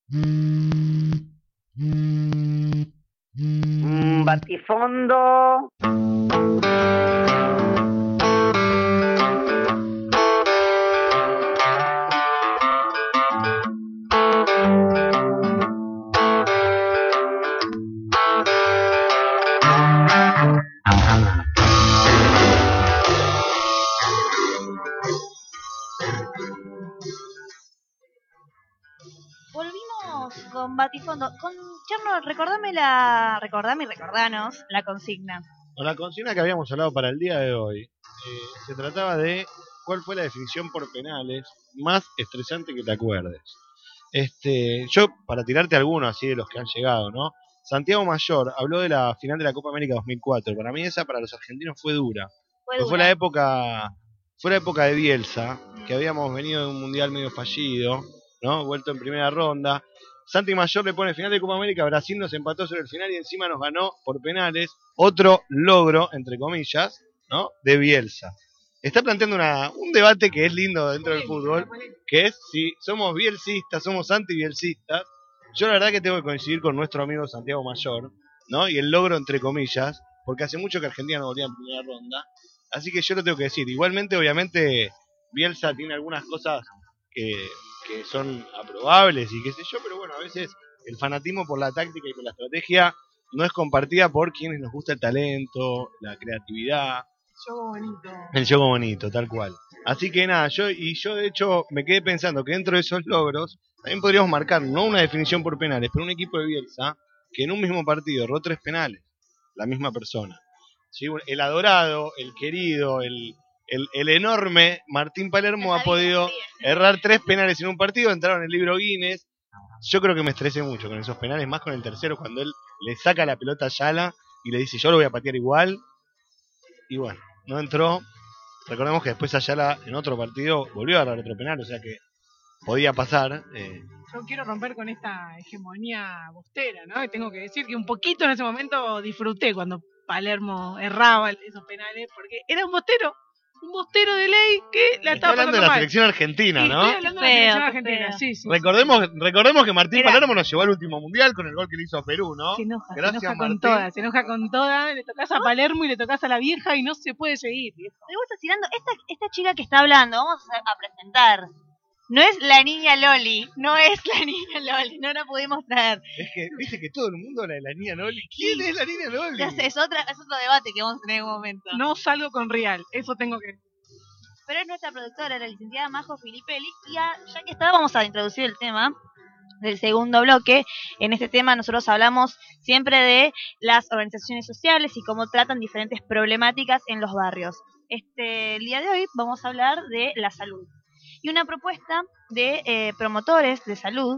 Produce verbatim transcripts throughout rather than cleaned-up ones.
Mm, batifondo. Volvimos con Batifondo. Con Cherno, recordame la. Recordame y recordanos la consigna. Con la consigna que habíamos hablado para el día de hoy, eh, se trataba de cuál fue la definición por penales más estresante que te acuerdes. Este, yo, para tirarte alguno así de los que han llegado, ¿no? Santiago Mayor habló de la final de la Copa América dos mil cuatro. Para mí esa para los argentinos fue dura. Fue, Pues dura. fue la época, fue la época de Bielsa, que habíamos venido de un mundial medio fallido, ¿no? Vuelto en primera ronda. Santi Mayor le pone final de Copa América, Brasil nos empató sobre el final y encima nos ganó por penales. Otro logro, entre comillas, ¿no? De Bielsa. Está planteando una, un debate que es lindo dentro del fútbol, que es si somos bielsistas, somos anti-bielsistas. Yo la verdad que tengo que coincidir con nuestro amigo Santiago Mayor, ¿no? Y el logro entre comillas, porque hace mucho que Argentina no volvía en primera ronda. Así que yo lo tengo que decir. Igualmente, obviamente, Bielsa tiene algunas cosas que, que son aprobables y qué sé yo, pero bueno, a veces el fanatismo por la táctica y por la estrategia no es compartida por quienes nos gusta el talento, la creatividad. El juego bonito. El juego bonito, tal cual. Así que nada, yo y yo de hecho me quedé pensando que dentro de esos logros también podríamos marcar no una definición por penales, pero un equipo de Bielsa que en un mismo partido erró tres penales, la misma persona. ¿Sí? El adorado, el querido, el, el, el enorme Martín Palermo ha podido errar tres penales en un partido, entraron en el libro Guinness. Yo creo que me estresé mucho con esos penales, más con el tercero, cuando él le saca la pelota a Ayala y le dice yo lo voy a patear igual. Y bueno, no entró. Recordemos que después Ayala en otro partido volvió a agarrar otro penal, o sea que podía pasar. Eh. Yo quiero romper con esta hegemonía bostera, ¿no? Y tengo que decir que un poquito en ese momento disfruté cuando Palermo erraba esos penales, porque era un bostero, un bostero de ley que la Está estaba hablando de la mal. selección argentina, Sí, ¿no? estoy hablando de la selección argentina, sí, sí. Recordemos, recordemos que Martín Era... Palermo nos llevó al último mundial con el gol que le hizo a Perú, ¿no? Se enoja, Gracias, se enoja Martín. con todas, se enoja con todas, le tocas a Palermo y le tocas a la vieja y no se puede seguir. Me gusta tirando, esta, esta chica que está hablando, vamos a, a presentar. No es la niña Loli, no es la niña Loli, no la pudimos traer. Es que, viste que todo el mundo habla de la niña Loli. ¿Quién sí. es la niña Loli? Ya sé, es, otra, es otro debate que vamos a tener en un momento. No salgo con Real, eso tengo que... Pero es nuestra productora, la licenciada Majo Filipelli, y a, ya que está, vamos a introducir el tema del segundo bloque. En este tema nosotros hablamos siempre de las organizaciones sociales y cómo tratan diferentes problemáticas en los barrios. Este, el día de hoy vamos a hablar de la salud. Y una propuesta de eh, promotores de salud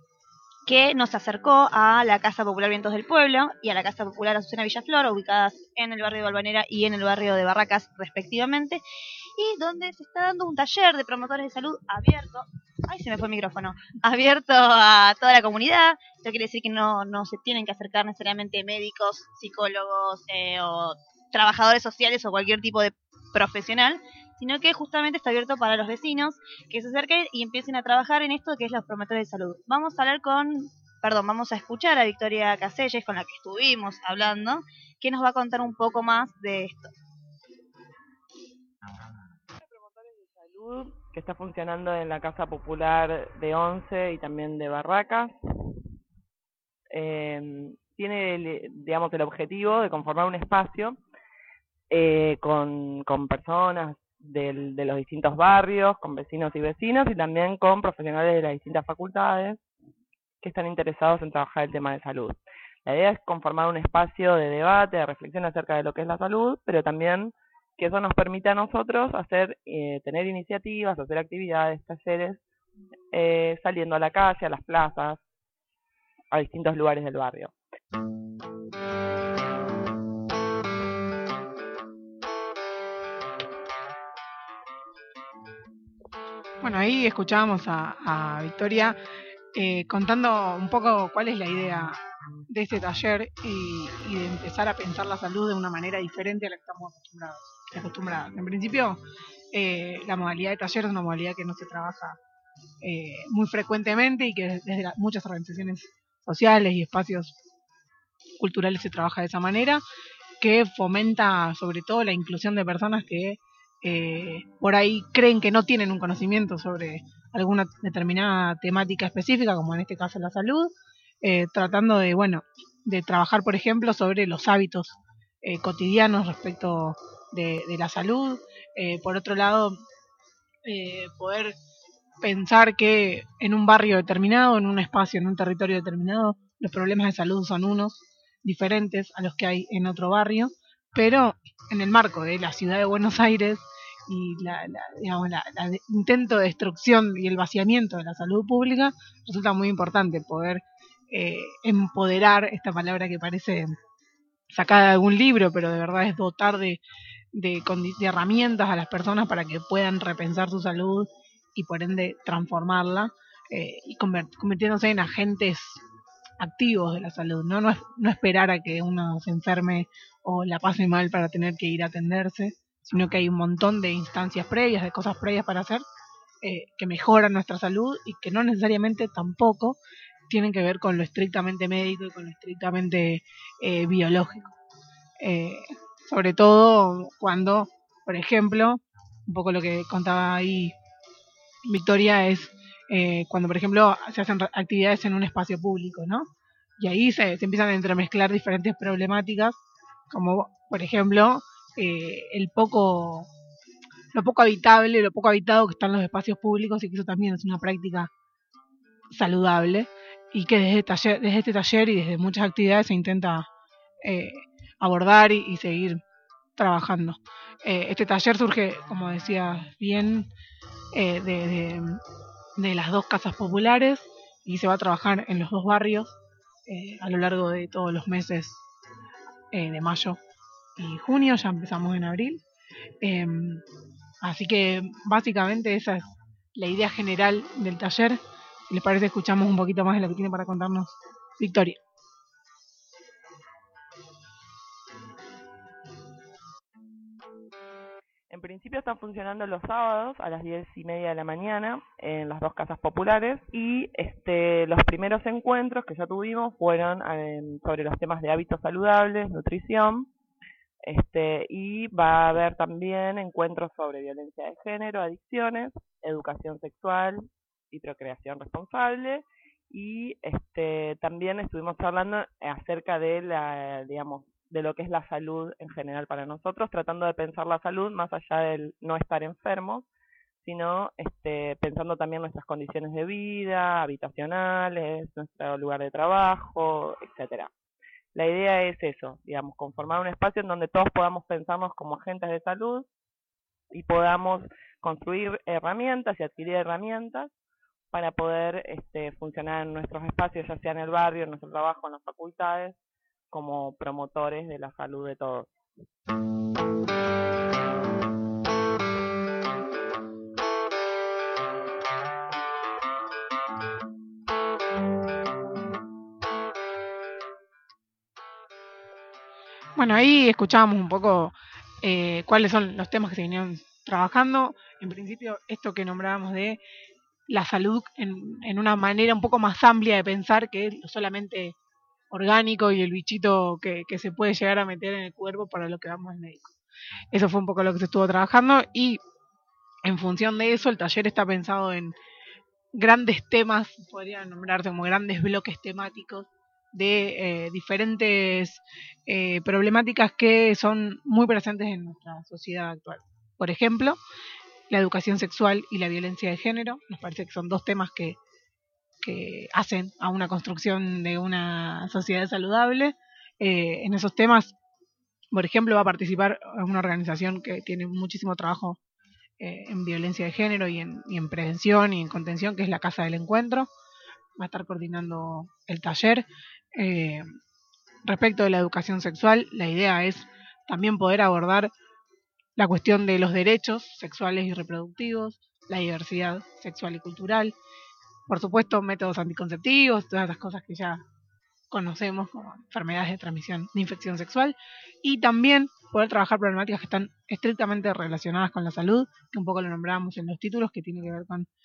que nos acercó a la Casa Popular Vientos del Pueblo y a la Casa Popular Azucena Villaflor, ubicadas en el barrio de Balvanera y en el barrio de Barracas respectivamente, y donde se está dando un taller de promotores de salud abierto, ay se me fue el micrófono, abierto a toda la comunidad. Esto quiere decir que no, no se tienen que acercar necesariamente médicos, psicólogos eh, o trabajadores sociales o cualquier tipo de profesional, sino que justamente está abierto para los vecinos que se acerquen y empiecen a trabajar en esto que es los promotores de salud. Vamos a hablar con, perdón, vamos a escuchar a Victoria Caselles, con la que estuvimos hablando, que nos va a contar un poco más de esto. Promotores de salud que está funcionando en la Casa Popular de Once y también de Barracas. Eh, tiene, el, digamos, el objetivo de conformar un espacio eh, con, con personas Del, de los distintos barrios, con vecinos y vecinas, y también con profesionales de las distintas facultades que están interesados en trabajar el tema de salud. La idea es conformar un espacio de debate, de reflexión acerca de lo que es la salud, pero también que eso nos permita a nosotros hacer, eh, tener iniciativas, hacer actividades, talleres, eh, saliendo a la calle, a las plazas, a distintos lugares del barrio. Bueno, ahí escuchábamos a, a Victoria eh, contando un poco cuál es la idea de este taller y, y de empezar a pensar la salud de una manera diferente a la que estamos acostumbrados. acostumbradas. En principio, eh, la modalidad de taller es una modalidad que no se trabaja eh, muy frecuentemente y que desde la, muchas organizaciones sociales y espacios culturales se trabaja de esa manera, que fomenta sobre todo la inclusión de personas que eh, por ahí creen que no tienen un conocimiento sobre alguna determinada temática específica, como en este caso la salud, eh, tratando de, bueno, de trabajar, por ejemplo, sobre los hábitos eh, cotidianos respecto de, de la salud. Eh, por otro lado, eh, poder pensar que en un barrio determinado, en un espacio, en un territorio determinado, los problemas de salud son unos diferentes a los que hay en otro barrio, pero en el marco de la ciudad de Buenos Aires y la, la, digamos, la, la de intento de destrucción y el vaciamiento de la salud pública, resulta muy importante poder eh, empoderar, esta palabra que parece sacada de algún libro, pero de verdad es dotar de, de, de herramientas a las personas para que puedan repensar su salud y por ende transformarla eh, y convert, convirtiéndose en agentes activos de la salud, ¿no? No, es, no esperar a que uno se enferme o la pase mal para tener que ir a atenderse, sino que hay un montón de instancias previas, de cosas previas para hacer eh, que mejoran nuestra salud y que no necesariamente tampoco tienen que ver con lo estrictamente médico y con lo estrictamente eh, biológico. Eh, sobre todo cuando, por ejemplo, un poco lo que contaba ahí Victoria es eh, cuando, por ejemplo, se hacen actividades en un espacio público, ¿no? Y ahí se, se empiezan a entremezclar diferentes problemáticas, como, por ejemplo, eh, el poco, lo poco habitable, lo poco habitado que están los espacios públicos y que eso también es una práctica saludable y que desde, taller, desde este taller y desde muchas actividades se intenta eh, abordar y, y seguir trabajando. Eh, este taller surge, como decía bien, eh, de, de, de las dos casas populares y se va a trabajar en los dos barrios eh, a lo largo de todos los meses eh, de mayo y junio, ya empezamos en abril. Eh, así que básicamente esa es la idea general del taller. Si les parece, escuchamos un poquito más de lo que tiene para contarnos Victoria. En principio están funcionando los sábados a las diez y media de la mañana en las dos casas populares y este, los primeros encuentros que ya tuvimos fueron eh, sobre los temas de hábitos saludables, nutrición, este, y va a haber también encuentros sobre violencia de género, adicciones, educación sexual y procreación responsable, y este, también estuvimos hablando acerca de la, digamos, de lo que es la salud en general para nosotros, tratando de pensar la salud más allá del no estar enfermos, sino este, pensando también nuestras condiciones de vida, habitacionales, nuestro lugar de trabajo, etcétera. La idea es eso, digamos, conformar un espacio en donde todos podamos pensarnos como agentes de salud y podamos construir herramientas y adquirir herramientas para poder este, funcionar en nuestros espacios, ya sea en el barrio, en nuestro trabajo, en las facultades, como promotores de la salud de todos. Bueno, ahí escuchábamos un poco eh, cuáles son los temas que se vinieron trabajando. En principio, esto que nombrábamos de la salud en, en una manera un poco más amplia de pensar que es solamente orgánico y el bichito que, que se puede llegar a meter en el cuerpo para lo que vamos al médico. Eso fue un poco lo que se estuvo trabajando y en función de eso el taller está pensado en grandes temas, podrían nombrarse como grandes bloques temáticos de eh, diferentes eh, problemáticas que son muy presentes en nuestra sociedad actual. Por ejemplo, la educación sexual y la violencia de género, nos parece que son dos temas que, que hacen a una construcción de una sociedad saludable. Eh, en esos temas, por ejemplo, va a participar una organización que tiene muchísimo trabajo eh, en violencia de género y en, y en prevención y en contención, que es la Casa del Encuentro. Va a estar coordinando el taller. Eh, respecto de la educación sexual, la idea es también poder abordar la cuestión de los derechos sexuales y reproductivos, la diversidad sexual y cultural, por supuesto métodos anticonceptivos, todas las cosas que ya conocemos como enfermedades de transmisión de infección sexual, y también poder trabajar problemáticas que están estrictamente relacionadas con la salud, que un poco lo nombramos en los títulos, que tiene que ver con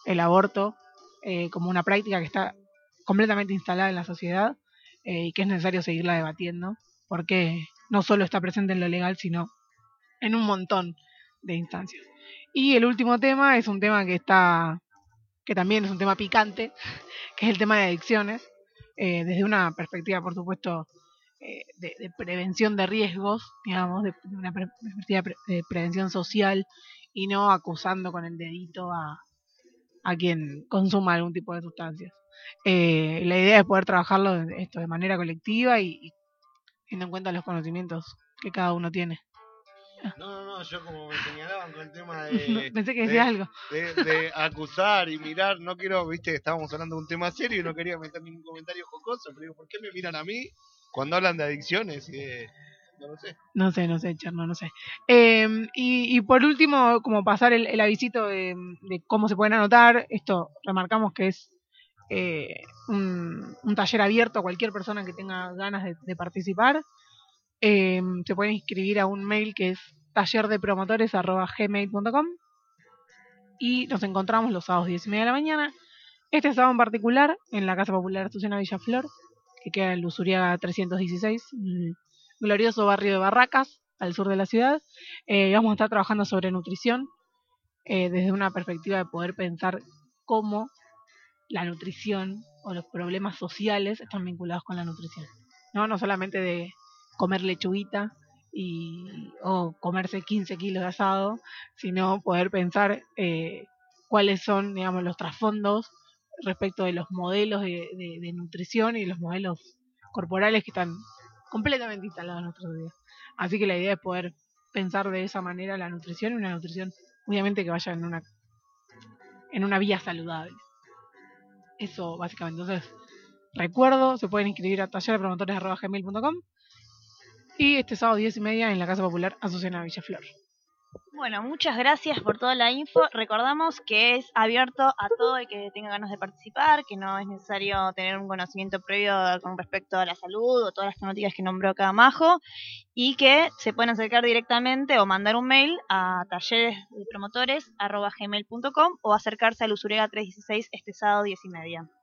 el aborto eh, como una práctica que está completamente instalada en la sociedad eh, y que es necesario seguirla debatiendo, porque no solo está presente en lo legal, sino en un montón de instancias. Y el último tema es un tema que está, que también es un tema picante, que es el tema de adicciones, eh, desde una perspectiva, por supuesto, eh, de, de prevención de riesgos, digamos, de, de una pre- perspectiva pre- de prevención social, y no acusando con el dedito a, a quien consuma algún tipo de sustancias. Eh, la idea es poder trabajarlo de, esto de manera colectiva y, y teniendo en cuenta los conocimientos que cada uno tiene. No, no, no, yo como me señalaban con el tema de, Pensé que decías de, algo. de, de acusar y mirar, no quiero, viste, que estábamos hablando de un tema serio y no quería meter ningún comentario jocoso, pero digo, ¿por qué me miran a mí cuando hablan de adicciones y de, no lo sé? No sé, no sé, Cherno, no sé. Eh, y, y por último, como pasar el, el avisito de, de cómo se pueden anotar, esto remarcamos que es eh, un, un taller abierto a cualquier persona que tenga ganas de, de participar. Eh, se pueden inscribir a un mail que es tallerdepromotores arroba gmail punto com y nos encontramos los sábados diez y media de la mañana. Este sábado en particular en la Casa Popular Azucena Villaflor, que queda en Lusuriaga trescientos dieciséis, el glorioso barrio de Barracas, al sur de la ciudad. Eh, vamos a estar trabajando sobre nutrición eh, desde una perspectiva de poder pensar cómo la nutrición o los problemas sociales están vinculados con la nutrición. No, no solamente de comer lechuguita y, o comerse quince kilos de asado, sino poder pensar eh, cuáles son, digamos, los trasfondos respecto de los modelos de, de, de nutrición y los modelos corporales que están completamente instalados en nuestra sociedad. Así que la idea es poder pensar de esa manera la nutrición y una nutrición obviamente que vaya en una en una vía saludable. Eso básicamente. Entonces, recuerdo, se pueden inscribir a tallerdepromotores arroba gmail punto com y este sábado diez y media en la Casa Popular Azucena Villaflor. Bueno, muchas gracias por toda la info. Recordamos que es abierto a todo el que tenga ganas de participar, que no es necesario tener un conocimiento previo con respecto a la salud o todas las temáticas que nombró acá Majo, y que se pueden acercar directamente o mandar un mail a talleresdepromotores arroba gmail punto com o acercarse al Lusuriaga trescientos dieciséis este sábado diez y media.